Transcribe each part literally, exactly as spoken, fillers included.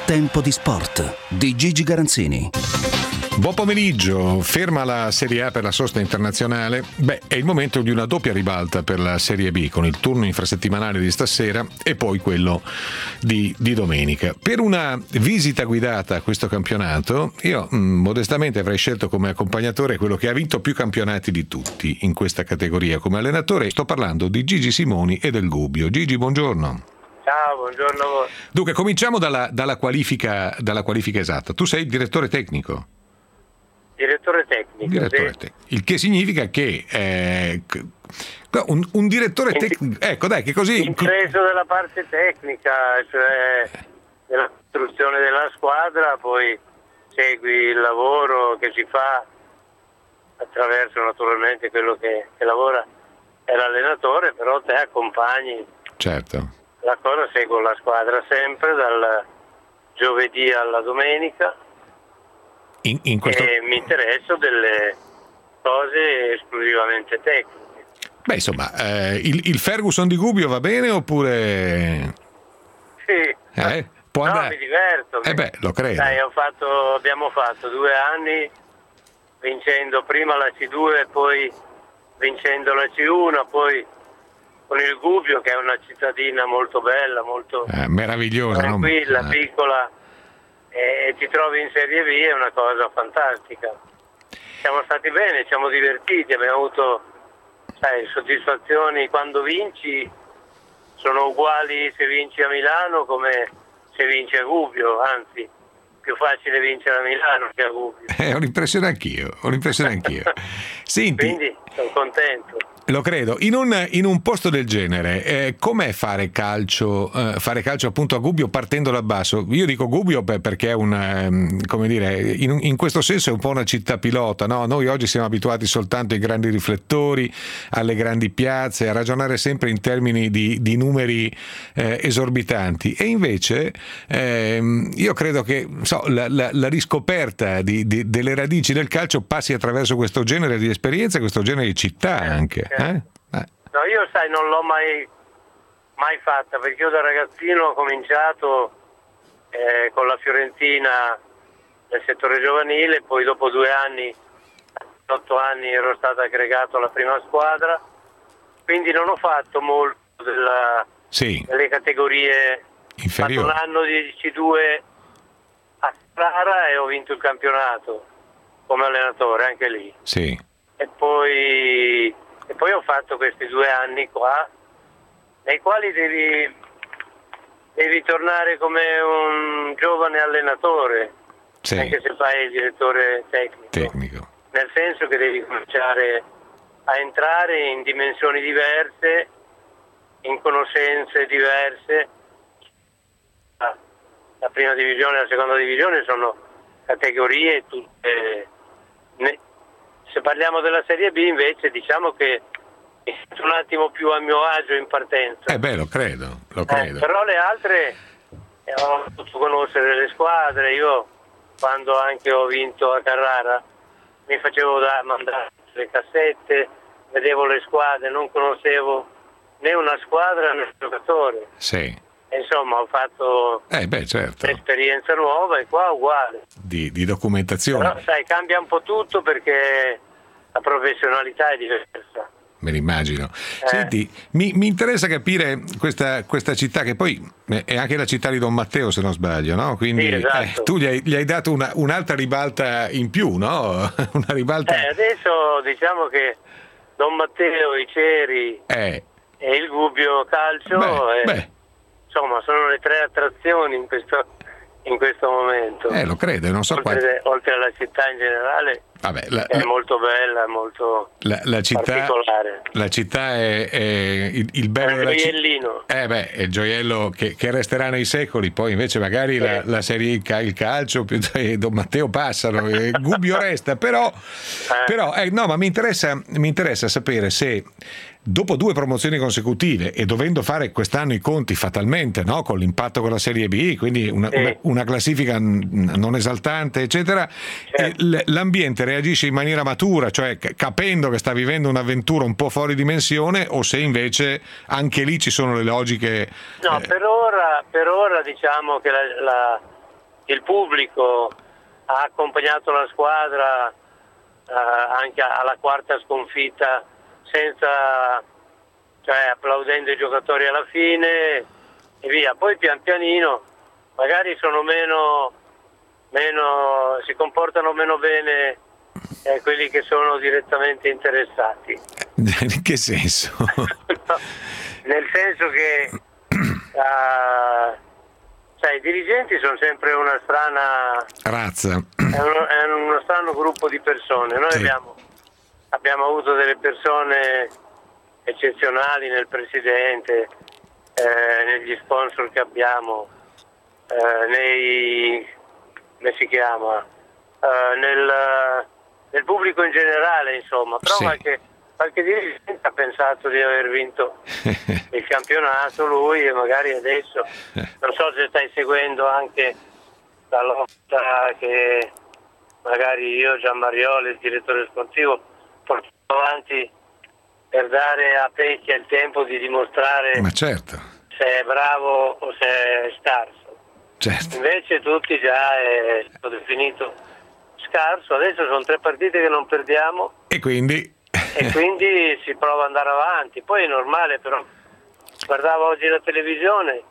Tempo di sport di Gigi Garanzini. Buon pomeriggio, ferma la Serie A per la sosta internazionale. Beh, è il momento di una doppia ribalta per la Serie B, con il turno infrasettimanale di stasera e poi quello di, di domenica. Per una visita guidata a questo campionato, io mh, modestamente avrei scelto come accompagnatore quello che ha vinto più campionati di tutti in questa categoria come allenatore. Sto parlando di Gigi Simoni e del Gubbio. Gigi, buongiorno. Ciao, buongiorno a voi. Dunque, cominciamo dalla, dalla, qualifica, dalla qualifica esatta. Tu sei il direttore tecnico. Direttore tecnico, direttore sì. te- il che significa che eh, un, un direttore tecnico, ecco dai, che così compreso della parte tecnica, cioè della costruzione della squadra, poi segui il lavoro che si fa attraverso naturalmente quello che, che lavora è l'allenatore, però te accompagni. Certo. La cosa, seguo la squadra sempre dal giovedì alla domenica. In, in questo... E mi interesso delle cose esclusivamente tecniche. Beh, insomma, eh, il, il Ferguson di Gubbio va bene oppure... Sì, eh, può no, andare... mi diverto. Eh beh, lo credo. Dai, ho fatto, abbiamo fatto due anni vincendo prima la C due, poi vincendo la C uno, poi con il Gubbio, che è una cittadina molto bella, molto eh, meravigliosa, tranquilla, no? piccola, e ti trovi in Serie B, è una cosa fantastica. Siamo stati bene, ci siamo divertiti, abbiamo avuto, sai, soddisfazioni. Quando vinci sono uguali se vinci a Milano come se vinci a Gubbio, anzi più facile vincere a Milano che a Gubbio. Eh, ho l'impressione anch'io, ho l'impressione anch'io. Senti, quindi sono contento. Lo credo. In un, in un posto del genere, eh, com'è fare calcio, eh, fare calcio appunto a Gubbio partendo da basso? Io dico Gubbio per, perché è un, um, come dire, in, in questo senso è un po' una città pilota, no? Noi oggi siamo abituati soltanto ai grandi riflettori, alle grandi piazze, a ragionare sempre in termini di, di numeri eh, esorbitanti. E invece eh, io credo che so, la, la, la riscoperta di, di, delle radici del calcio passi attraverso questo genere di esperienze, questo genere di città anche. Eh? Eh? No, io sai, non l'ho mai, mai fatta, perché io da ragazzino ho cominciato eh, con la Fiorentina nel settore giovanile, poi dopo due anni, otto anni ero stato aggregato alla prima squadra, quindi non ho fatto molto della, sì. delle categorie inferiori. Ho fatto un anno di C due a Ferrara e ho vinto il campionato come allenatore anche lì. Sì. E poi E poi ho fatto questi due anni qua, nei quali devi, devi tornare come un giovane allenatore, sì. anche se fai il direttore tecnico. tecnico. Nel senso che devi cominciare a entrare in dimensioni diverse, in conoscenze diverse. La prima divisione e la seconda divisione sono categorie tutte... Se parliamo della Serie B invece diciamo che mi sento un attimo più a mio agio in partenza. Eh beh, lo credo, lo credo. Eh, però le altre eh, ho potuto conoscere le squadre. Io quando anche ho vinto a Carrara mi facevo da, mandare le cassette, vedevo le squadre, non conoscevo né una squadra né un giocatore. Sì. Insomma, ho fatto eh beh, certo. un'esperienza nuova e qua uguale. Di, di documentazione. Però sai, cambia un po' tutto perché la professionalità è diversa. Me l'immagino. Eh. Senti, mi, mi interessa capire questa, questa città che poi è anche la città di Don Matteo, se non sbaglio, no? Quindi sì, esatto. eh, tu gli hai, gli hai dato una, un'altra ribalta in più, no? Una ribalta. Eh, adesso diciamo che Don Matteo, i Ceri eh. e il Gubbio Calcio beh, e, beh. insomma sono le tre attrazioni in questo, in questo momento. Eh, lo credo, non so oltre, quanti... oltre alla città in generale. Vabbè, la, è la, molto bella, molto la, la città, particolare. La città è, è il, il bello è della città. Eh beh, è il gioiello che, che resterà nei secoli. Poi invece magari sì. la, la serie il calcio e Don Matteo passano, e Gubbio resta. Però, eh. però eh, no, ma mi interessa, mi interessa sapere se dopo due promozioni consecutive e dovendo fare quest'anno i conti fatalmente, no? Con l'impatto con la Serie B, quindi una, sì. una, una classifica non esaltante, eccetera, certo. eh, l'ambiente reagisce in maniera matura, cioè capendo che sta vivendo un'avventura un po' fuori dimensione, o se invece anche lì ci sono le logiche. No, eh... per ora, per ora diciamo che la, la, il pubblico ha accompagnato la squadra eh, anche alla quarta sconfitta senza, cioè applaudendo i giocatori alla fine e via. Poi pian pianino magari sono meno, meno si comportano meno bene eh, quelli che sono direttamente interessati. In che senso? No, nel senso che uh, cioè, i dirigenti sono sempre una strana razza, è uno, è uno strano gruppo di persone. Noi sì. abbiamo, abbiamo avuto delle persone eccezionali nel presidente, eh, negli sponsor che abbiamo, eh, nei come si chiama eh, nel, nel pubblico in generale, insomma, però sì. qualche, qualche dirigente ha pensato di aver vinto il campionato lui e magari adesso non so se stai seguendo anche la lotta che magari io, Gianmarioli, il direttore sportivo, portiamo avanti per dare a Pecchia il tempo di dimostrare Ma certo. se è bravo o se è scarso. Certo. Invece tutti già è stato definito scarso, adesso sono tre partite che non perdiamo e quindi e quindi si prova ad andare avanti. Poi è normale, però guardavo oggi la televisione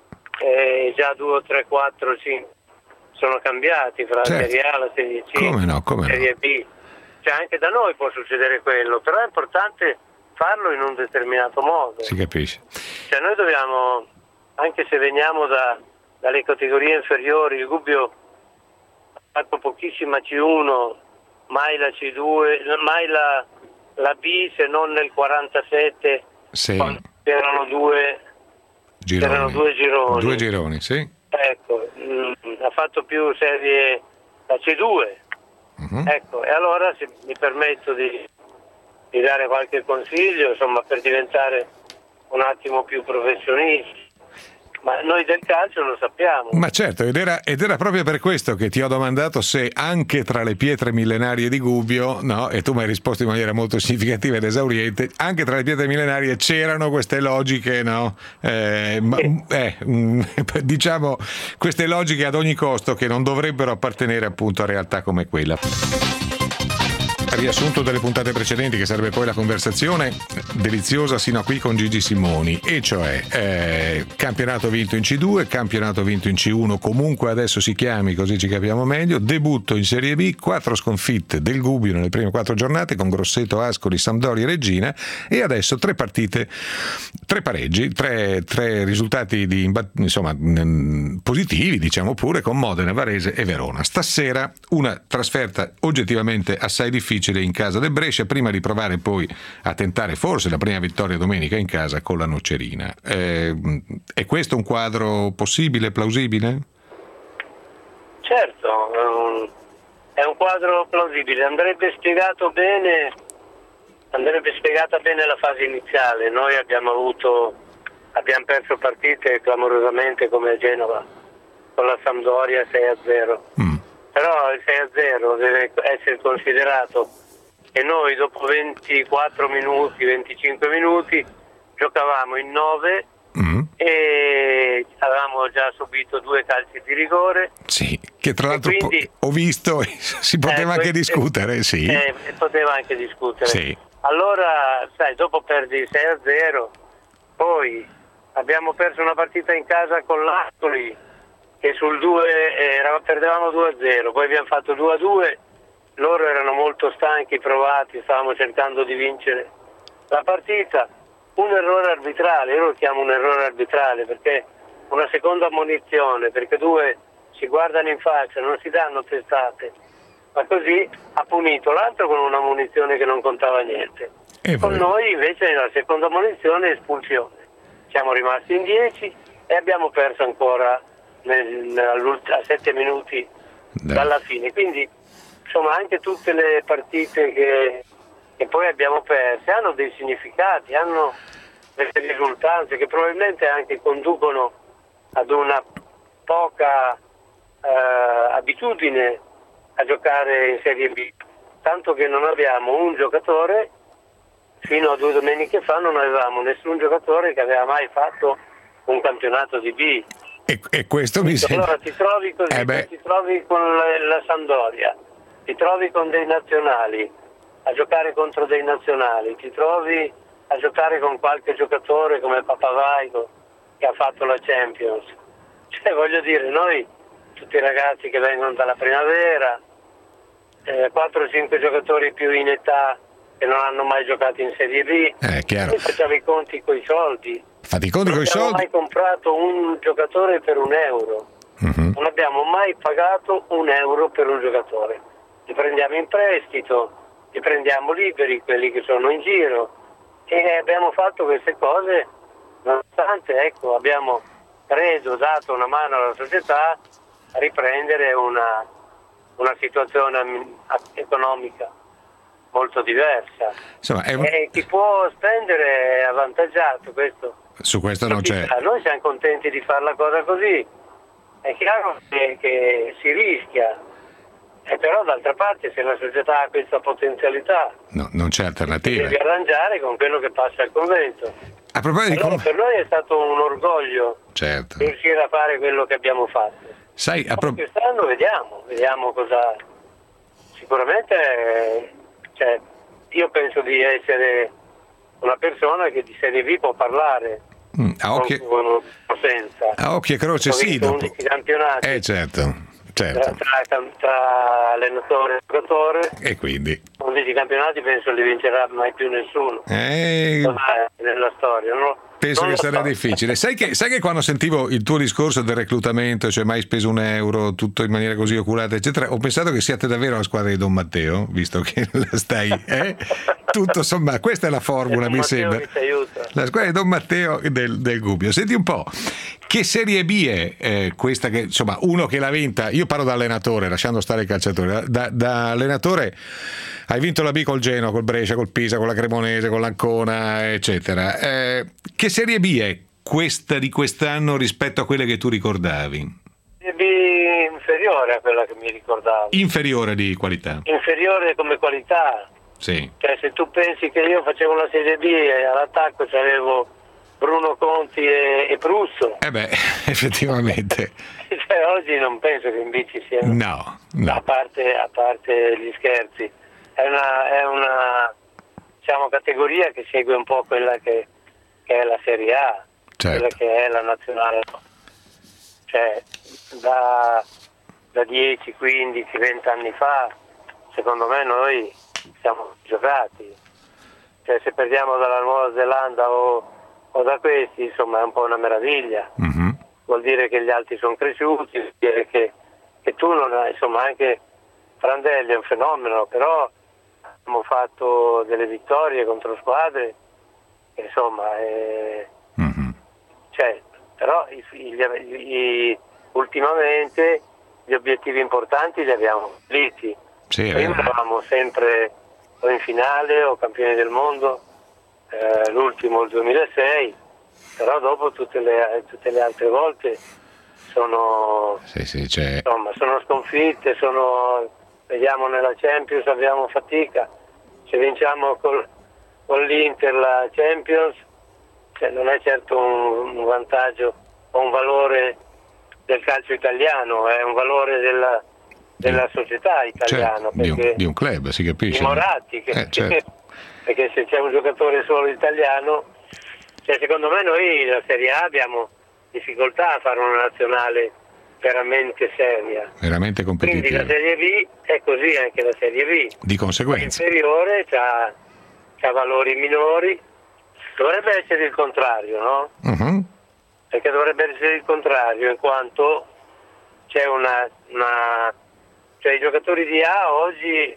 e già due, tre, quattro, cinque sono cambiati fra certo. la Serie A, la Serie C, come no, come la Serie no. B. Cioè anche da noi può succedere quello, però è importante farlo in un determinato modo. Si capisce. Cioè noi dobbiamo, anche se veniamo da, dalle categorie inferiori, il Gubbio ha fatto pochissima C uno, mai la C due, mai la, la B se non nel quarantasette, sì. quando c'erano due gironi. C'erano due gironi. Due gironi, sì. Ecco, mh, ha fatto più serie la C due. Uh-huh. Ecco, e allora se mi permetto di, di dare qualche consiglio, insomma, per diventare un attimo più professionisti. Ma noi del calcio lo sappiamo. Ma certo, ed era, ed era proprio per questo che ti ho domandato se anche tra le pietre millenarie di Gubbio, no, e tu mi hai risposto in maniera molto significativa ed esauriente, anche tra le pietre millenarie c'erano queste logiche, no? Eh, ma, eh, diciamo, queste logiche ad ogni costo che non dovrebbero appartenere appunto a realtà come quella. Riassunto delle puntate precedenti, che sarebbe poi la conversazione deliziosa sino a qui con Gigi Simoni, e cioè eh, campionato vinto in C due, campionato vinto in C uno, comunque adesso si chiami così ci capiamo meglio, debutto in Serie B, quattro sconfitte del Gubbio nelle prime quattro giornate con Grosseto, Ascoli, Sampdoria e Reggina, e adesso tre partite, tre pareggi, tre, tre risultati di, insomma, positivi, diciamo pure, con Modena, Varese e Verona. Stasera una trasferta oggettivamente assai difficile in casa del Brescia, prima di provare poi a tentare forse la prima vittoria domenica in casa con la Nocerina. Eh, è questo un quadro possibile, plausibile? Certo, è un quadro plausibile, andrebbe spiegato bene, andrebbe spiegata bene la fase iniziale. Noi abbiamo avuto, abbiamo perso partite clamorosamente come a Genova con la Sampdoria sei a zero. Mm. Però il sei a zero deve essere considerato che noi dopo ventiquattro minuti, venticinque minuti giocavamo in nove mm. e avevamo già subito due calci di rigore. Sì, che tra l'altro quindi, ho visto si poteva eh, anche discutere, sì. Eh, poteva anche discutere. Sì. Allora, sai, dopo perdi sei a zero, poi abbiamo perso una partita in casa con l'Ascoli, che sul due eh, perdevamo due a zero, poi abbiamo fatto due a due, loro erano molto stanchi, provati, stavamo cercando di vincere la partita. Un errore arbitrale, io lo chiamo un errore arbitrale perché una seconda ammonizione, perché due si guardano in faccia, non si danno testate, ma così ha punito l'altro con una ammonizione che non contava niente. E con noi invece la seconda ammonizione è espulsione. Siamo rimasti in dieci e abbiamo perso ancora Nel, a sette minuti Dai. dalla fine, quindi insomma anche tutte le partite che, che poi abbiamo perse hanno dei significati, hanno delle risultanze che probabilmente anche conducono ad una poca eh, abitudine a giocare in Serie B, tanto che non abbiamo un giocatore, fino a due domeniche fa non avevamo nessun giocatore che aveva mai fatto un campionato di B. E, e questo mi sembra... Allora ti trovi così, eh ti trovi con la, la Sampdoria, ti trovi con dei nazionali, a giocare contro dei nazionali, ti trovi a giocare con qualche giocatore come Papavaigo che ha fatto la Champions. Cioè, voglio dire, noi, tutti i ragazzi che vengono dalla primavera, eh, quattro o cinque giocatori più in età che non hanno mai giocato in Serie B, eh, chiaro. noi facciamo i conti coi soldi. Fate i conti non coi soldi? Non abbiamo mai comprato un giocatore per un euro, uh-huh. non abbiamo mai pagato un euro per un giocatore. Li prendiamo in prestito, li prendiamo liberi, quelli che sono in giro, e abbiamo fatto queste cose nonostante, ecco, abbiamo preso, dato una mano alla società a riprendere una, una situazione economica molto diversa. Insomma, è... E chi può spendere è avvantaggiato, questo. Su questo non c'è. Noi siamo contenti di fare la cosa così, è chiaro che, che si rischia, e però d'altra parte se la società ha questa potenzialità, no, non c'è alternativa. Devi arrangiare con quello che passa al convento. A proposito allora, di... per noi è stato un orgoglio, certo, riuscire a fare quello che abbiamo fatto. Sai, a pro... quest'anno vediamo, vediamo cosa. Sicuramente, cioè, io penso di essere una persona che di Serie B può parlare. Mm, a, occhi... con, con senza. a occhio e croce Ho sì, dopo undici campionati. Eh certo. Certo. Tra, tra, tra allenatore e giocatore, e quindi undici campionati penso li vincerà mai più nessuno eh... nella storia, no? Penso non che sarà so. difficile. Sai che, sai che quando sentivo il tuo discorso del reclutamento, cioè mai speso un euro, tutto in maniera così oculata, eccetera, ho pensato che siate davvero la squadra di Don Matteo, visto che la stai, eh? Tutto sommato, questa è la formula, mi sembra. La squadra di Don Matteo del, del Gubbio. Senti un po', che Serie B è eh, questa che, insomma, uno che l'ha vinta, io parlo da allenatore, lasciando stare il calciatore, da, da allenatore hai vinto la B col Genoa, col Brescia, col Pisa, con la Cremonese, con l'Ancona, eccetera. Eh, che Serie B è questa di quest'anno rispetto a quelle che tu ricordavi? Serie B inferiore a quella che mi ricordavo. Inferiore di qualità? Inferiore come qualità. Sì. Cioè, se tu pensi che io facevo la Serie B e all'attacco c'avevo Bruno Conti e, e Prusso. Eh beh, effettivamente. Cioè, oggi non penso che in bici siano. No, no. A parte, a parte gli scherzi. È una, è una diciamo, categoria che segue un po' quella che, che è la Serie A, certo. Quella che è la nazionale. Cioè, da, da dieci, quindici, venti anni fa, secondo me noi siamo giocati. Cioè, se perdiamo dalla Nuova Zelanda o, o da questi, insomma, è un po' una meraviglia. Mm-hmm. Vuol dire che gli altri sono cresciuti, vuol dire che, che tu non hai, insomma, anche Prandelli è un fenomeno, però abbiamo fatto delle vittorie contro squadre, insomma, eh, mm-hmm. cioè, però i, i, i, ultimamente gli obiettivi importanti li abbiamo completati. Sì, prima eravamo sempre o in finale o campioni del mondo, eh, l'ultimo il duemilasei, però dopo tutte le, tutte le altre volte sono, sì, sì, cioè... insomma, sono sconfitte, sono... Vediamo nella Champions abbiamo fatica, se vinciamo col, con l'Inter la Champions, cioè non è certo un, un vantaggio o un valore del calcio italiano, è un valore della, della società italiana, cioè, di, un, di un club, si capisce. I Moratti, che, eh, certo. Perché se c'è un giocatore solo italiano, cioè secondo me noi la Serie A abbiamo difficoltà a fare una nazionale veramente seria, veramente competitiva. Quindi la Serie B è così, anche la Serie B di conseguenza inferiore, c'ha, c'ha valori minori, dovrebbe essere il contrario, no? Uh-huh. Perché dovrebbe essere il contrario, in quanto c'è una, una cioè i giocatori di A oggi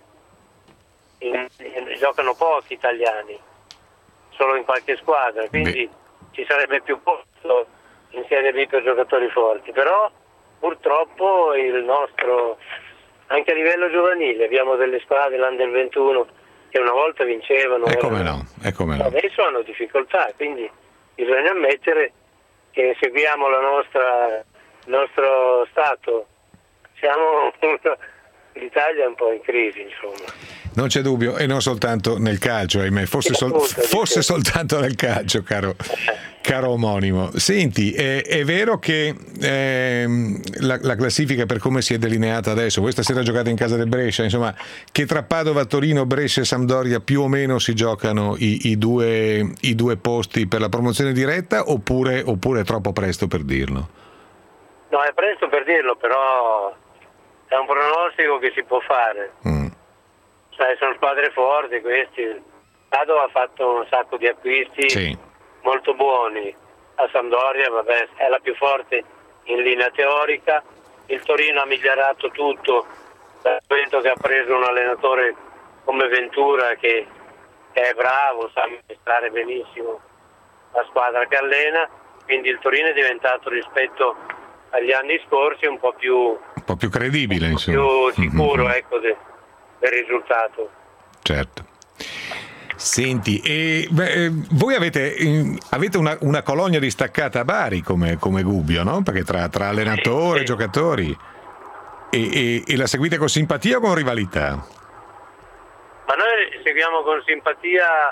in, in, giocano pochi italiani, solo in qualche squadra, quindi Beh. ci sarebbe più posto in Serie B per giocatori forti, però purtroppo il nostro, anche a livello giovanile, abbiamo delle squadre, l'Under ventuno, che una volta vincevano. E come no, e come no. Adesso hanno difficoltà, quindi bisogna ammettere che seguiamo la nostra, il nostro stato. Siamo, l'Italia è un po' in crisi, insomma. Non c'è dubbio, e non soltanto nel calcio, ahimè, fosse, sol- fosse soltanto nel calcio, caro, Caro omonimo, senti, è, è vero che ehm, la, la classifica per come si è delineata adesso, questa sera giocate in casa del Brescia, insomma, che tra Padova, Torino, Brescia e Sampdoria più o meno si giocano i, i, due, i due posti per la promozione diretta, oppure, oppure è troppo presto per dirlo? No, è presto per dirlo, però è un pronostico che si può fare. Mm. Sai, sono squadre forti questi. Padova ha fatto un sacco di acquisti. Sì. Molto buoni. A Sampdoria, vabbè, è la più forte in linea teorica. Il Torino ha migliorato tutto dal momento che ha preso un allenatore come Ventura che è bravo, sa amministrare benissimo la squadra che allena, quindi il Torino è diventato rispetto agli anni scorsi un po' più un po' più credibile, un po' insomma, più sicuro, mm-hmm. ecco, de, del risultato. Certo. Senti, e, beh, voi avete, avete una, una colonia distaccata a Bari come, come Gubbio, no? Perché tra, tra allenatore e sì, sì. giocatori, e, e, e la seguite con simpatia o con rivalità? Ma noi seguiamo con simpatia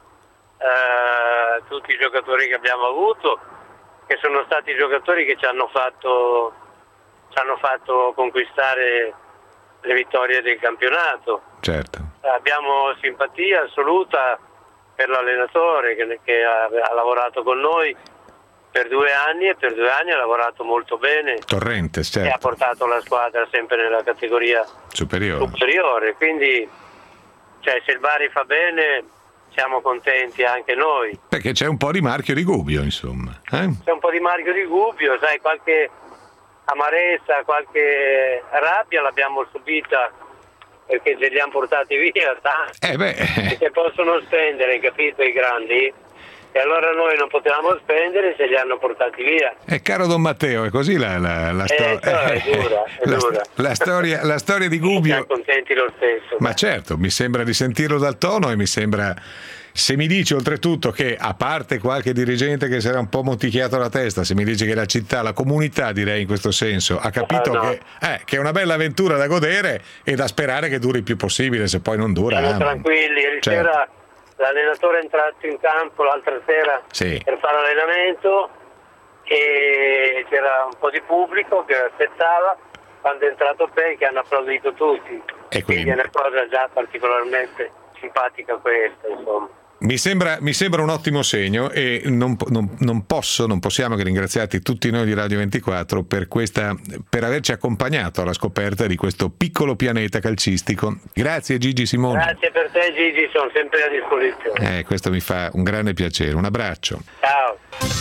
eh, tutti i giocatori che abbiamo avuto, che sono stati giocatori che ci hanno fatto, ci hanno fatto conquistare le vittorie del campionato. Certo. Abbiamo simpatia assoluta per l'allenatore che, che ha, ha lavorato con noi per due anni e per due anni ha lavorato molto bene. Torrente, certo. E ha portato la squadra sempre nella categoria superiore. superiore. Quindi, cioè, se il Bari fa bene siamo contenti anche noi. Perché c'è un po' di marchio di Gubbio, insomma. Eh? C'è un po' di marchio di Gubbio, sai, qualche amarezza, qualche rabbia l'abbiamo subita perché ce li hanno portati via, eh beh. Che possono spendere, capito, i grandi, e allora noi non potevamo spendere se li hanno portati via. E eh, caro Don Matteo, è così la, la, la storia. Eh, è dura, è la, dura. La, storia, la storia di Gubbio. Siamo contenti lo stesso. Ma certo, mi sembra di sentirlo dal tono e mi sembra. Se mi dici oltretutto che, a parte qualche dirigente che si era un po' monticchiato la testa, se mi dici che la città, la comunità, direi in questo senso, ha capito ah, no. che, eh, che è una bella avventura da godere e da sperare che duri il più possibile, se poi non dura. Siamo ah, tranquilli, ieri certo. sera l'allenatore è entrato in campo l'altra sera sì. per fare allenamento e c'era un po' di pubblico che aspettava, quando è entrato Pei che hanno applaudito tutti, e quindi, quindi è una cosa già particolarmente simpatica questa, insomma. Mi sembra, mi sembra un ottimo segno e non, non, non posso, non possiamo che ringraziarti tutti noi di Radio ventiquattro per questa, per averci accompagnato alla scoperta di questo piccolo pianeta calcistico. Grazie Gigi Simoni. Grazie per te Gigi, sono sempre a disposizione. Eh, questo mi fa un grande piacere, un abbraccio. Ciao.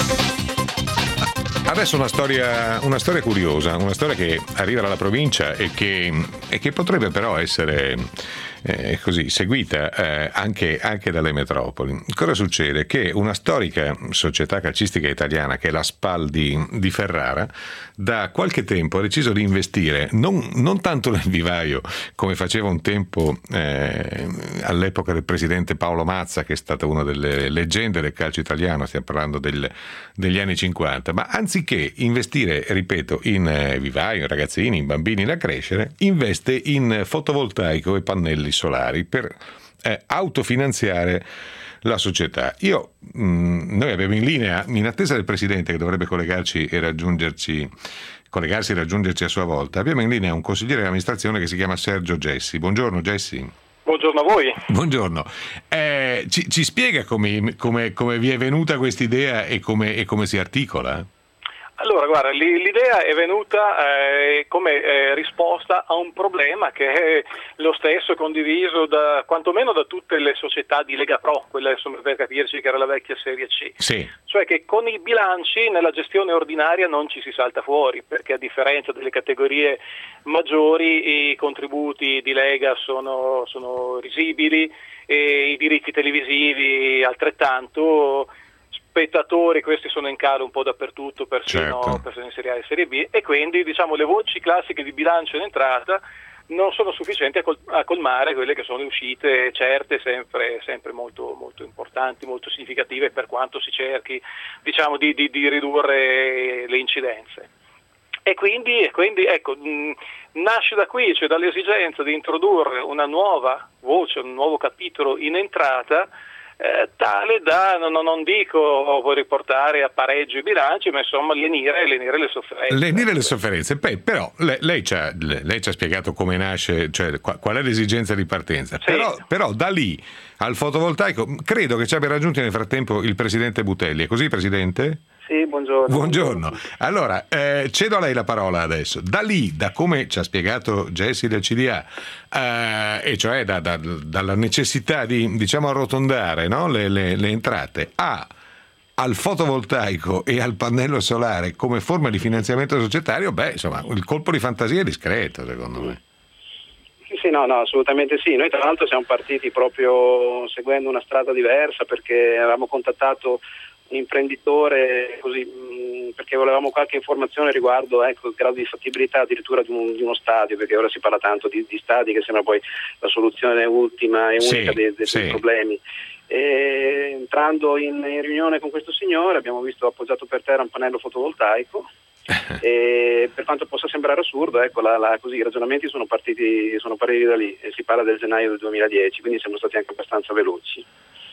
Adesso una storia, una storia curiosa, una storia che arriva dalla provincia e che, e che potrebbe però essere eh, così seguita eh, anche, anche dalle metropoli. Cosa succede? Che una storica società calcistica italiana, che è la SPAL di, di Ferrara, da qualche tempo ha deciso di investire non, non tanto nel vivaio come faceva un tempo eh, all'epoca del presidente Paolo Mazza, che è stata una delle leggende del calcio italiano, stiamo parlando del, degli anni cinquanta, ma anziché investire, ripeto, in eh, vivaio, in ragazzini, in bambini da crescere, investe in fotovoltaico e pannelli solari per eh, autofinanziare la società. Io, mh, noi abbiamo in linea, in attesa del presidente che dovrebbe collegarci e raggiungerci, collegarsi e raggiungerci a sua volta, abbiamo in linea un consigliere di amministrazione che si chiama Sergio Gessi. Buongiorno Gessi. Buongiorno a voi. Buongiorno. Eh, ci, ci spiega come, come, come vi è venuta questa idea e come, e come si articola? Allora, guarda, l'idea è venuta eh, come eh, risposta a un problema che è lo stesso condiviso da quantomeno da tutte le società di Lega Pro, quella insomma, per capirci che era la vecchia Serie C. Sì. Cioè che con i bilanci nella gestione ordinaria non ci si salta fuori, perché a differenza delle categorie maggiori i contributi di Lega sono, sono risibili e i diritti televisivi altrettanto. Spettatori, questi sono in calo un po' dappertutto, persino, certo. persino in Serie A e Serie B, e quindi diciamo le voci classiche di bilancio in entrata non sono sufficienti a, col- a colmare quelle che sono le uscite certe, sempre, sempre molto, molto importanti, molto significative, per quanto si cerchi diciamo di, di, di ridurre le incidenze. E quindi, e quindi ecco, mh, nasce da qui, cioè dall'esigenza di introdurre una nuova voce, un nuovo capitolo in entrata, eh, tale da, non, non dico riportare a pareggio i bilanci, ma insomma lenire, lenire le sofferenze. Lenire le sofferenze, Beh, però lei, lei, ci ha, lei ci ha spiegato come nasce, cioè qual è l'esigenza di partenza, sì. però, però da lì al fotovoltaico credo che ci abbia raggiunto nel frattempo il presidente Butelli, è così Presidente? Sì, buongiorno. Buongiorno. Allora, eh, cedo a lei la parola adesso. Da lì, da come ci ha spiegato Jessie del C D A, eh, e cioè da, da, dalla necessità di, diciamo, arrotondare, no? le, le, le entrate, a, al fotovoltaico e al pannello solare come forma di finanziamento societario, beh, insomma, il colpo di fantasia è discreto, secondo me. Sì, no, no, assolutamente sì. Noi tra l'altro siamo partiti proprio seguendo una strada diversa, perché avevamo contattato un imprenditore così mh, perché volevamo qualche informazione riguardo, ecco, il grado di fattibilità addirittura di, un, di uno stadio, perché ora si parla tanto di, di stadi, che sembra poi la soluzione ultima e unica sì, dei, dei, sì. dei problemi. E, entrando in, in riunione con questo signore abbiamo visto appoggiato per terra un pannello fotovoltaico. E per quanto possa sembrare assurdo, ecco, la, la, così, i ragionamenti sono partiti, sono partiti da lì, e si parla del gennaio del duemiladieci, quindi siamo stati anche abbastanza veloci.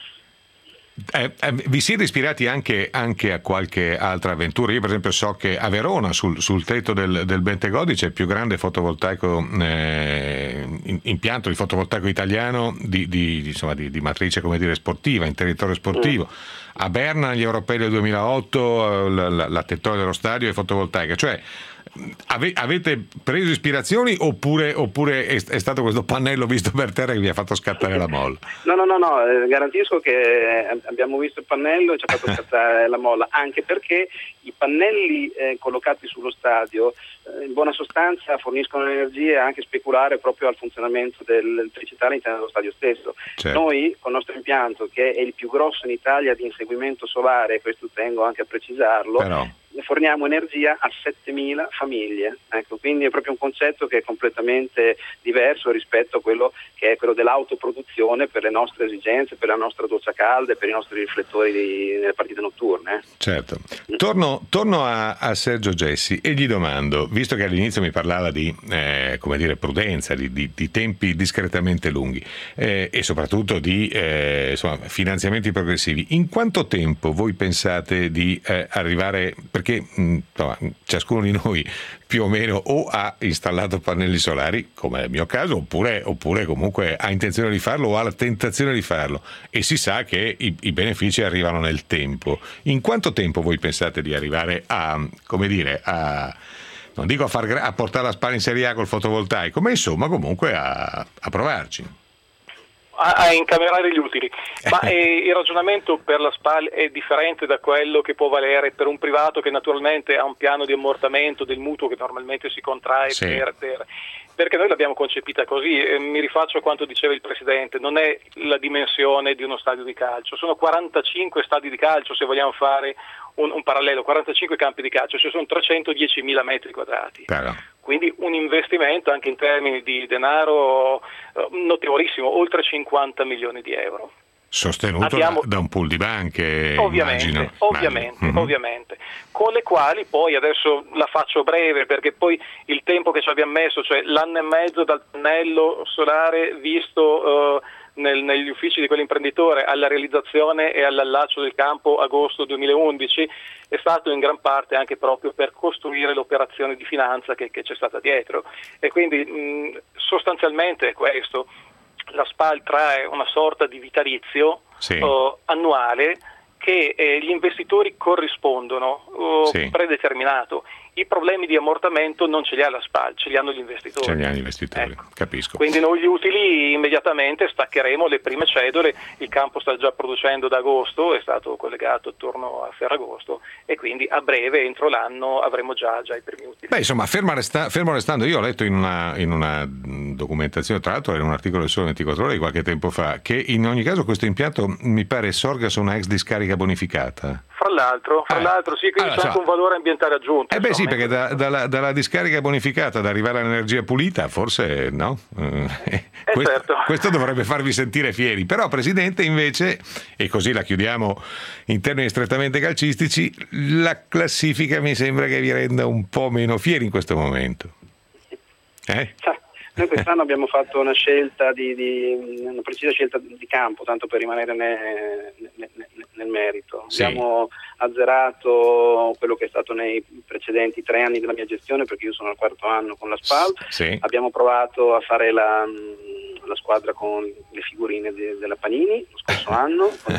Eh, eh, vi siete ispirati anche, anche a qualche altra avventura? Io per esempio so che a Verona sul, sul tetto del, del Bentegodi c'è il più grande fotovoltaico eh, in, impianto di fotovoltaico italiano di, di, insomma, di, di matrice, come dire, sportiva, in territorio sportivo. Mm. A Berna gli europei del duemilaotto la, la, la tettoia dello stadio è fotovoltaica, cioè ave, avete preso ispirazioni oppure, oppure è, è stato questo pannello visto per terra che vi ha fatto scattare la molla? No, no, no, no, eh, garantisco che abbiamo visto il pannello e ci ha fatto scattare la molla, anche perché i pannelli eh, collocati sullo stadio eh, in buona sostanza forniscono energia anche speculare proprio al funzionamento dell'elettricità all'interno dello stadio stesso. Certo. Noi con il nostro impianto, che è il più grosso in Italia di inseguimento solare, questo tengo anche a precisarlo, però forniamo energia a settemila famiglie, ecco, quindi è proprio un concetto che è completamente diverso rispetto a quello che è quello dell'autoproduzione per le nostre esigenze, per la nostra doccia calda e per i nostri riflettori di, nelle partite notturne. Certo. Torno, torno a, a Sergio Jessi e gli domando, visto che all'inizio mi parlava di eh, come dire, prudenza, di, di, di tempi discretamente lunghi eh, e soprattutto di eh, insomma, finanziamenti progressivi, in quanto tempo voi pensate di eh, arrivare, perché insomma, ciascuno di noi più o meno o ha installato pannelli solari, come è il mio caso, oppure, oppure comunque ha intenzione di farlo o ha la tentazione di farlo, e si sa che i, i benefici arrivano nel tempo. In quanto tempo voi pensate di arrivare a, come dire, a, non dico a, far, a portare la spalla in Serie A col fotovoltaico, ma insomma comunque a, a provarci? A incamerare gli utili, ma eh, il ragionamento per la S P A L è differente da quello che può valere per un privato che naturalmente ha un piano di ammortamento del mutuo che normalmente si contrae sì. per, per perché noi l'abbiamo concepita così. Eh, mi rifaccio a quanto diceva il Presidente, non è la dimensione di uno stadio di calcio, sono quarantacinque stadi di calcio, se vogliamo fare un, un parallelo, quarantacinque campi di calcio, cioè sono trecentodiecimila metri quadrati. Però. Quindi un investimento anche in termini di denaro notevolissimo, oltre cinquanta milioni di euro. Sostenuto Abbiamo, da, da un pool di banche, ovviamente, immagino. Ovviamente, mm-hmm. ovviamente, con le quali poi, adesso la faccio breve perché poi il tempo che ci abbiamo messo, cioè l'anno e mezzo dal pannello solare visto uh, nel, negli uffici di quell'imprenditore alla realizzazione e all'allaccio del campo agosto duemilaundici, è stato in gran parte anche proprio per costruire l'operazione di finanza che, che c'è stata dietro, e quindi mh, sostanzialmente è questo. La S P A L trae una sorta di vitalizio sì. uh, annuale che eh, gli investitori corrispondono, uh, sì. predeterminato. I problemi di ammortamento non ce li ha la S P A L, ce li hanno gli investitori. Ce li hanno gli investitori, ecco. Capisco. Quindi noi gli utili immediatamente staccheremo le prime cedole, il campo sta già producendo da agosto, è stato collegato attorno a Ferragosto, e quindi a breve, entro l'anno, avremo già, già i primi utili. Beh, insomma, fermo, resta- fermo restando, io ho letto in una, in una documentazione, tra l'altro era un articolo del Sole ventiquattro Ore di qualche tempo fa, che in ogni caso questo impianto mi pare sorga su una ex discarica bonificata. Fra l'altro, fra eh. l'altro sì, quindi allora, c'è anche un valore ambientale aggiunto. Eh beh sì, perché da, dalla, dalla discarica bonificata ad arrivare all'energia pulita, forse no? Eh, questo, certo. questo dovrebbe farvi sentire fieri. Però, Presidente, invece, e così la chiudiamo in termini strettamente calcistici, la classifica mi sembra che vi renda un po' meno fieri in questo momento. Eh? Noi quest'anno abbiamo fatto una scelta di, di una precisa scelta di campo, tanto per rimanere ne, ne, ne, nel merito. Sì. Abbiamo azzerato quello che è stato nei precedenti tre anni della mia gestione, perché io sono al quarto anno con la SPAL. Sì. Abbiamo provato a fare la, la squadra con le figurine de, della Panini lo scorso anno, con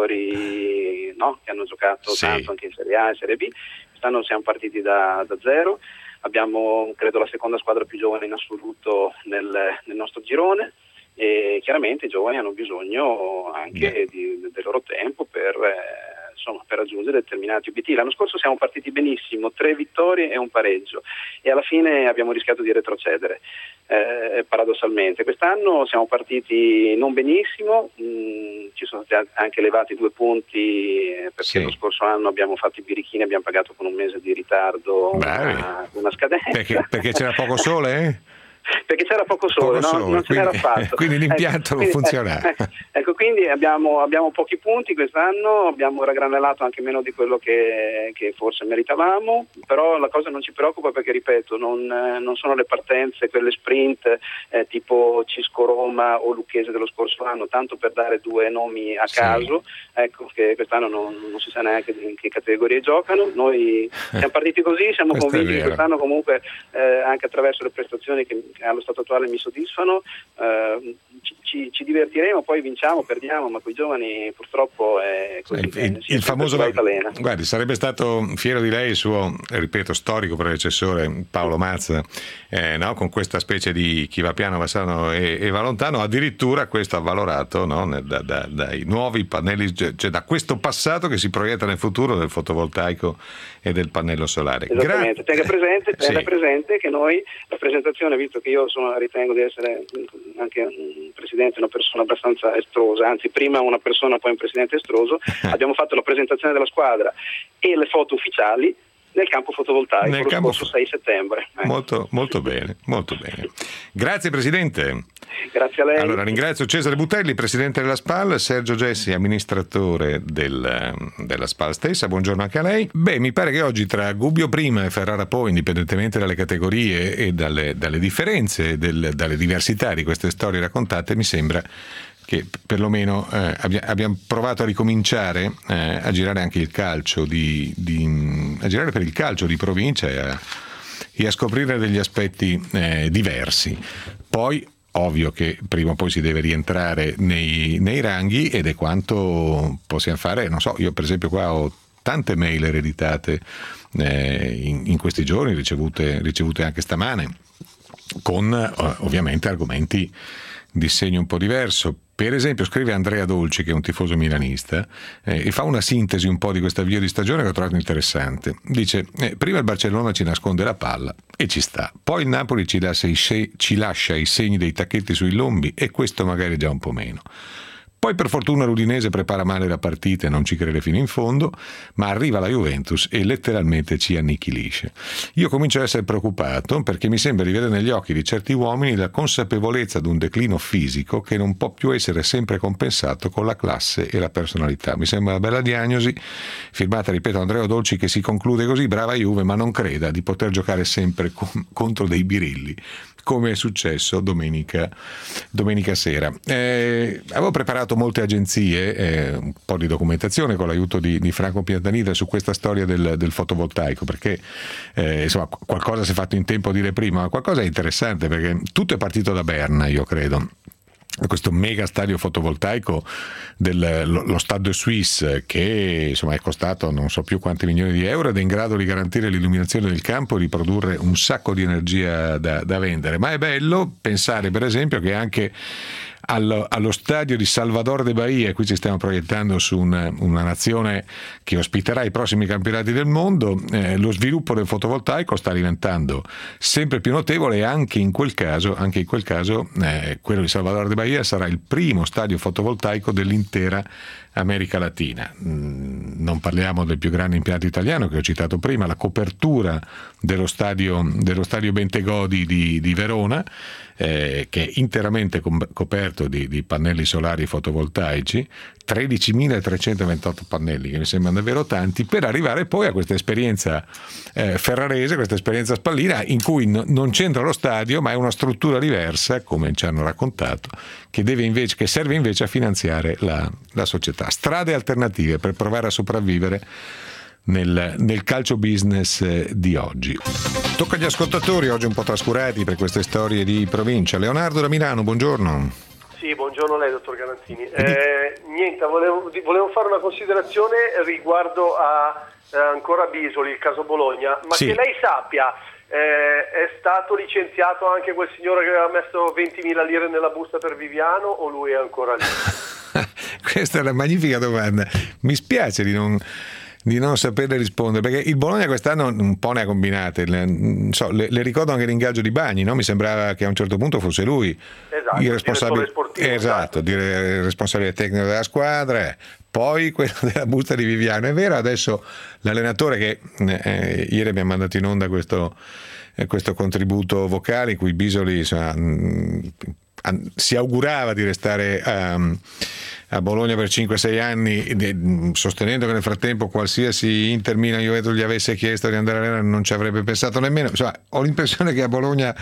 giocatori no, che hanno giocato sì. tanto anche in Serie A e Serie B. Quest'anno siamo partiti da, da zero. Abbiamo, credo, la seconda squadra più giovane in assoluto nel, nel nostro girone, e chiaramente i giovani hanno bisogno anche di, del loro tempo per, eh, insomma, per raggiungere determinati obiettivi. L'anno scorso siamo partiti benissimo, tre vittorie e un pareggio, e alla fine abbiamo rischiato di retrocedere, eh, paradossalmente. Quest'anno siamo partiti non benissimo, mh, ci sono stati anche elevati due punti, eh, perché sì. lo scorso anno abbiamo fatto i birichini, abbiamo pagato con un mese di ritardo una, una scadenza. Perché, perché c'era poco sole, eh? Perché c'era poco sole, poco no? sole Non ce n'era quindi, affatto. Quindi l'impianto ecco, non quindi, funzionava. Ecco, ecco, quindi abbiamo, abbiamo pochi punti quest'anno, abbiamo raggranellato anche meno di quello che, che forse meritavamo, però la cosa non ci preoccupa perché, ripeto, non, non sono le partenze, quelle sprint eh, tipo Cisco Roma o Lucchese dello scorso anno, tanto per dare due nomi a caso, sì. Ecco che quest'anno non, non si sa neanche in che categorie giocano. Noi siamo partiti così, siamo Questo convinti che quest'anno comunque eh, anche attraverso le prestazioni che allo stato attuale mi soddisfano, eh, ci, ci, ci divertiremo, poi vinciamo, perdiamo, ma con i giovani purtroppo è così. Il, il, il famoso guardi, sarebbe stato fiero di lei il suo, ripeto, storico predecessore Paolo Mazza, eh, no? Con questa specie di chi va piano va sano e, e va lontano, addirittura questo avvalorato, no? da, da, dai nuovi pannelli, cioè da questo passato che si proietta nel futuro del fotovoltaico e del pannello solare. Esattamente, tenga presente, tenga sì. presente che noi la presentazione, visto che io sono, ritengo di essere anche un presidente, una persona abbastanza estrosa, anzi prima una persona poi un presidente estroso, abbiamo fatto la presentazione della squadra e le foto ufficiali nel campo fotovoltaico nel lo campo scorso sei settembre. Ecco. Molto, molto bene, molto bene. Grazie Presidente. Grazie a lei. Allora ringrazio Cesare Butelli, Presidente della SPAL, Sergio Gessi, amministratore del, della SPAL stessa. Buongiorno anche a lei. Beh, mi pare che oggi tra Gubbio prima e Ferrara poi, indipendentemente dalle categorie e dalle, dalle differenze, del, dalle diversità di queste storie raccontate, mi sembra che perlomeno eh, abbia, abbiamo provato a ricominciare eh, a girare anche il calcio di, di a girare per il calcio di provincia e a, e a scoprire degli aspetti eh, diversi. Poi ovvio che prima o poi si deve rientrare nei, nei ranghi, ed è quanto possiamo fare. Non so, io per esempio qua ho tante mail ereditate eh, in, in questi giorni, ricevute, ricevute anche stamane, con eh, ovviamente argomenti di segno un po' diverso. Per esempio scrive Andrea Dolci, che è un tifoso milanista, eh, e fa una sintesi un po' di questo avvio di stagione che ho trovato interessante. Dice, eh, prima il Barcellona ci nasconde la palla e ci sta, poi il Napoli ci lascia, i se- ci lascia i segni dei tacchetti sui lombi, e questo magari già un po' meno. Poi per fortuna l'Udinese prepara male la partita e non ci crede fino in fondo, ma arriva la Juventus e letteralmente ci annichilisce. Io comincio a essere preoccupato perché mi sembra di vedere negli occhi di certi uomini la consapevolezza di un declino fisico che non può più essere sempre compensato con la classe e la personalità. Mi sembra una bella diagnosi, firmata, ripeto, Andrea Dolci, che si conclude così: brava Juve, ma non creda di poter giocare sempre con, contro dei birilli, come è successo domenica, domenica sera. Eh, avevo preparato molte agenzie, eh, un po' di documentazione con l'aiuto di, di Franco Piantanida su questa storia del, del fotovoltaico, perché eh, insomma qualcosa si è fatto in tempo a dire prima, ma qualcosa è interessante, perché tutto è partito da Berna, io credo. Questo mega stadio fotovoltaico del lo, lo Stade Suisse, che insomma è costato non so più quanti milioni di euro ed è in grado di garantire l'illuminazione del campo e di produrre un sacco di energia da, da vendere. Ma è bello pensare per esempio che anche allo, allo stadio di Salvador de Bahia, qui ci stiamo proiettando su una, una nazione che ospiterà i prossimi campionati del mondo, eh, lo sviluppo del fotovoltaico sta diventando sempre più notevole, e anche in quel caso, anche in quel caso eh, quello di Salvador de Bahia sarà il primo stadio fotovoltaico dell'intera America Latina. Non parliamo del più grande impianto italiano che ho citato prima, la copertura dello stadio, dello stadio Bentegodi di, di Verona, eh, che è interamente com- coperto di, di pannelli solari fotovoltaici, tredicimilatrecentoventotto pannelli, che mi sembrano davvero tanti, per arrivare poi a questa esperienza eh, ferrarese, questa esperienza spallina, in cui no, non c'entra lo stadio, ma è una struttura diversa, come ci hanno raccontato, che, deve invece, che serve invece a finanziare la, la società. Strade alternative per provare a sopravvivere Nel, nel calcio business di oggi. Tocca agli ascoltatori, oggi un po' trascurati per queste storie di provincia. Leonardo da Milano, buongiorno. Sì, buongiorno a lei, dottor Garanzini. Eh, niente, volevo, volevo fare una considerazione riguardo a eh, ancora Bisoli, il caso Bologna, ma sì. Che lei sappia, eh, è stato licenziato anche quel signore che aveva messo ventimila lire nella busta per Viviano, o lui è ancora lì? Questa è una magnifica domanda. Mi spiace di non di non saperle rispondere, perché il Bologna quest'anno un po' ne ha combinate, le, so, le, le ricordo anche l'ingaggio di Bagni, no? Mi sembrava che a un certo punto fosse lui esatto, il responsabile sportivo, esatto, esatto. Il responsabile tecnico della squadra, poi quello della busta di Viviano. È vero, adesso l'allenatore che eh, ieri abbiamo mandato in onda questo, eh, questo contributo vocale in cui Bisoli insomma, mh, si augurava di restare um, a Bologna per cinque sei anni, de, sostenendo che nel frattempo qualsiasi Inter, Milan, Juventus gli avesse chiesto di andare a allenare non ci avrebbe pensato nemmeno. Insomma, ho l'impressione che a Bologna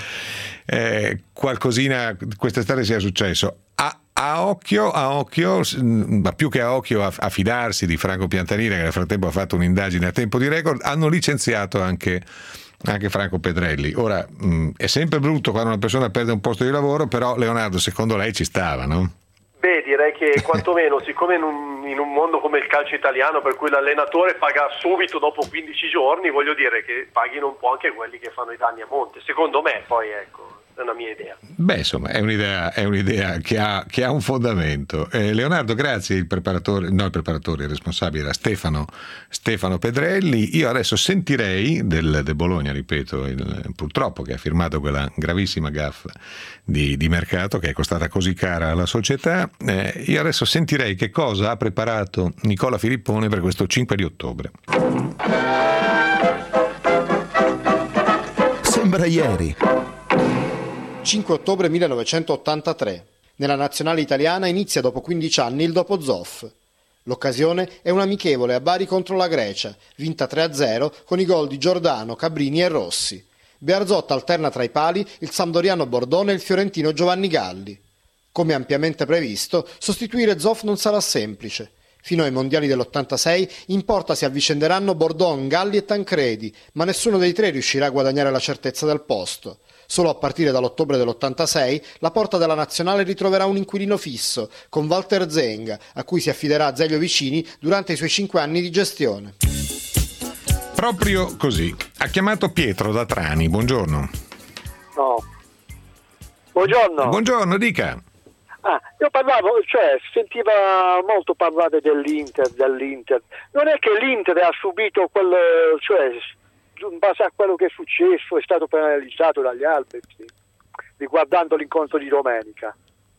eh, qualcosina quest'estate sia successo. A, a occhio, a occhio, ma più che a occhio a, a fidarsi di Franco Piantanina, che nel frattempo ha fatto un'indagine a tempo di record, hanno licenziato anche anche Franco Pedrelli. Ora mh, è sempre brutto quando una persona perde un posto di lavoro, però Leonardo, secondo lei ci stava, no? Beh, direi che quantomeno, siccome in un, in un mondo come il calcio italiano, per cui l'allenatore paga subito dopo quindici giorni, voglio dire che paghino un po' anche quelli che fanno i danni a monte, secondo me, poi ecco, è una mia idea. Beh, insomma, è un'idea, è un'idea che ha, che ha un fondamento. Eh, Leonardo, grazie. Il preparatore, no, il preparatore, il responsabile era Stefano, Stefano Pedrelli. Io adesso sentirei del, del Bologna, ripeto, il, purtroppo che ha firmato quella gravissima gaffa di, di mercato che è costata così cara alla società. Eh, io adesso sentirei che cosa ha preparato Nicola Filippone per questo cinque di ottobre. Sembra ieri. cinque ottobre millenovecentottantatré. Nella nazionale italiana inizia dopo quindici anni il dopo Zoff. L'occasione è un amichevole a Bari contro la Grecia, vinta tre a zero con i gol di Giordano, Cabrini e Rossi. Bearzot alterna tra i pali il sampdoriano Bordone e il fiorentino Giovanni Galli. Come ampiamente previsto, sostituire Zoff non sarà semplice. Fino ai mondiali dell'ottantasei in porta si avvicenderanno Bordon, Galli e Tancredi, ma nessuno dei tre riuscirà a guadagnare la certezza del posto. Solo a partire dall'ottobre dell'ottantasei la porta della nazionale ritroverà un inquilino fisso, con Walter Zenga, a cui si affiderà Azeglio Vicini durante i suoi cinque anni di gestione. Proprio così. Ha chiamato Pietro da Trani. Buongiorno. No. Buongiorno. Buongiorno, dica. Ah, io parlavo, cioè sentiva molto parlare dell'Inter, dell'Inter. Non è che l'Inter ha subito quel, cioè in base a quello che è successo è stato penalizzato dagli arbitri, riguardando l'incontro di domenica.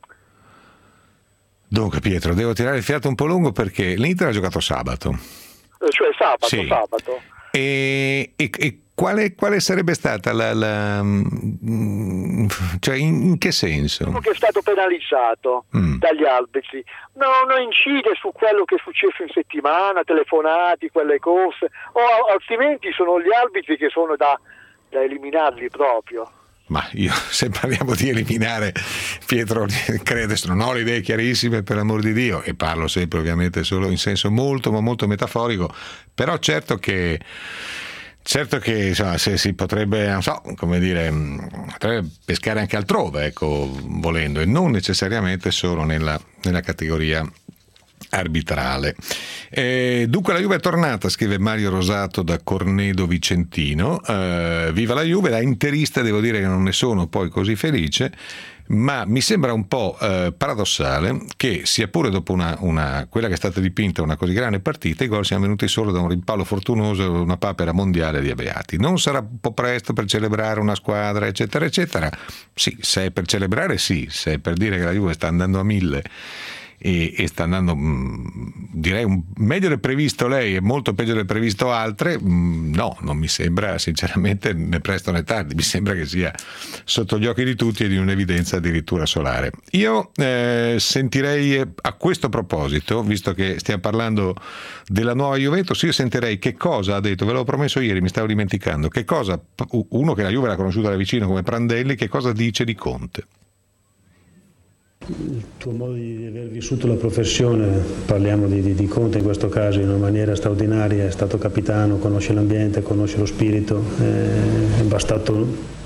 Dunque Pietro, devo tirare il fiato un po' lungo perché l'Inter ha giocato sabato. Cioè sabato, sì. sabato. E, e, e quale, quale sarebbe stata la, la cioè in, in che senso? Che è stato penalizzato mm. dagli arbitri. No, non incide su quello che è successo in settimana, telefonati, quelle cose, o altrimenti sono gli arbitri che sono da, da eliminarli proprio. Ma io, se parliamo di eliminare, Pietro, credo, non ho le idee chiarissime, per l'amor di Dio, e parlo sempre ovviamente solo in senso molto, ma molto metaforico, però certo che certo che insomma, se si potrebbe, non so, come dire, potrebbe pescare anche altrove, ecco, volendo, e non necessariamente solo nella, nella categoria arbitrale. Eh, dunque la Juve è tornata, scrive Mario Rosato da Cornedo Vicentino. Eh, viva la Juve, da interista devo dire che non ne sono poi così felice, ma mi sembra un po' eh, paradossale che sia pure dopo una, una, quella che è stata dipinta una così grande partita, i gol siano venuti solo da un rimpallo fortunoso, una papera mondiale di Abeati. Non sarà un po' presto per celebrare una squadra, eccetera eccetera? Sì, se è per celebrare sì, se è per dire che la Juve sta andando a mille e, e sta andando mh, direi un, meglio del previsto lei e molto peggio del previsto altre, mh, no, non mi sembra sinceramente né presto né tardi, mi sembra che sia sotto gli occhi di tutti e di un'evidenza addirittura solare. Io eh, sentirei a questo proposito, visto che stiamo parlando della nuova Juventus, io sentirei che cosa ha detto, ve l'ho promesso ieri, mi stavo dimenticando, che cosa uno che la Juve l'ha conosciuta da vicino come Prandelli, che cosa dice di Conte. Il tuo modo di aver vissuto la professione, parliamo di, di, di Conte in questo caso, in una maniera straordinaria, è stato capitano, conosce l'ambiente, conosce lo spirito, è bastato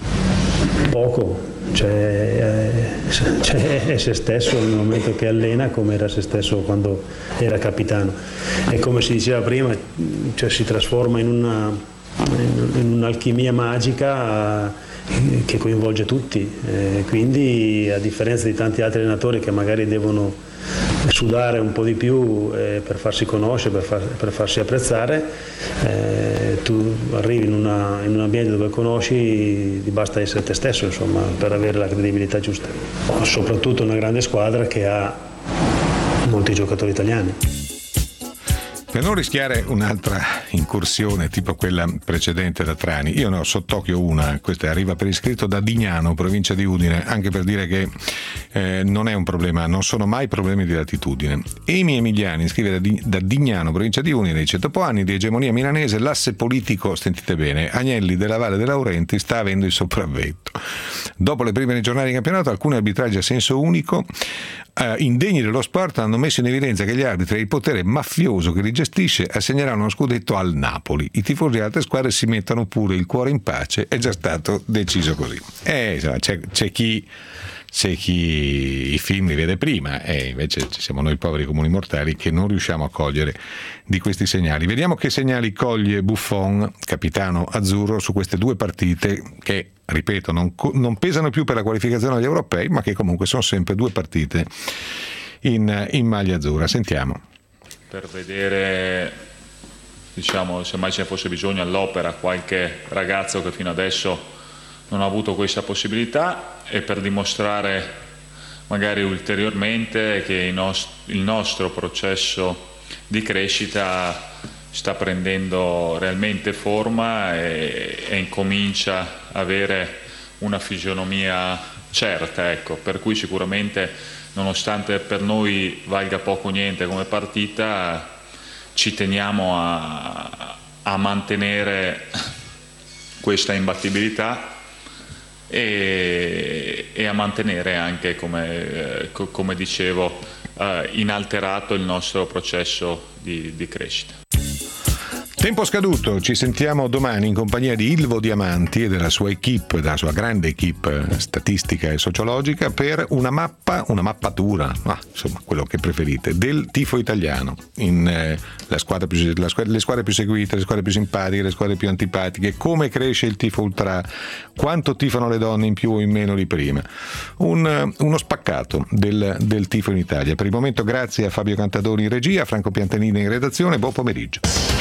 poco, cioè, cioè è se stesso nel momento che allena come era se stesso quando era capitano, e come si diceva prima, cioè si trasforma in una, in un'alchimia magica che coinvolge tutti, eh, quindi a differenza di tanti altri allenatori che magari devono sudare un po' di più eh, per farsi conoscere, per, far, per farsi apprezzare, eh, tu arrivi in, una, in un ambiente dove conosci, ti basta essere te stesso, insomma, per avere la credibilità giusta. Soprattutto una grande squadra che ha molti giocatori italiani. Per non rischiare un'altra incursione tipo quella precedente da Trani, io ne ho sott'occhio una, questa arriva per iscritto da Dignano, provincia di Udine, anche per dire che eh, non è un problema, non sono mai problemi di latitudine. Emi Emiliani scrive da, Di, da Dignano, provincia di Udine, dice: dopo anni di egemonia milanese, l'asse politico, sentite bene, Agnelli della Valle dei Laurenti sta avendo il sopravvento. Dopo le prime giornate di campionato, alcuni arbitraggi a senso unico Uh, indegni dello sport hanno messo in evidenza che gli arbitri e il potere mafioso che li gestisce assegneranno uno scudetto al Napoli. I tifosi di altre squadre si mettono pure il cuore in pace, è già stato deciso così. Eh, insomma, c'è, c'è chi c'è chi i film li vede prima e invece ci siamo noi poveri comuni mortali che non riusciamo a cogliere di questi segnali. Vediamo che segnali coglie Buffon, capitano azzurro, su queste due partite che, ripeto, non, non pesano più per la qualificazione agli europei, ma che comunque sono sempre due partite in, in maglia azzurra. Sentiamo. Per vedere, diciamo, se mai ce ne fosse bisogno all'opera, qualche ragazzo che fino adesso non ha avuto questa possibilità, e per dimostrare magari ulteriormente che il, nost- il nostro processo di crescita sta prendendo realmente forma e, e incomincia a avere una fisionomia certa, ecco. Per cui sicuramente, nonostante per noi valga poco o niente come partita, ci teniamo a, a mantenere questa imbattibilità e, e a mantenere anche, come, eh, come dicevo, eh, inalterato il nostro processo di, di crescita. Tempo scaduto, ci sentiamo domani in compagnia di Ilvo Diamanti e della sua equipe, della sua grande equipe statistica e sociologica, per una mappa, una mappatura, ah, insomma quello che preferite, del tifo italiano, in eh, la squadra più, la squadra, le squadre più seguite, le squadre più simpatiche, le squadre più antipatiche, come cresce il tifo ultra, quanto tifano le donne in più o in meno di prima, un, uno spaccato del, del tifo in Italia. Per il momento grazie a Fabio Cantadoni in regia, a Franco Piantanini in redazione, buon pomeriggio.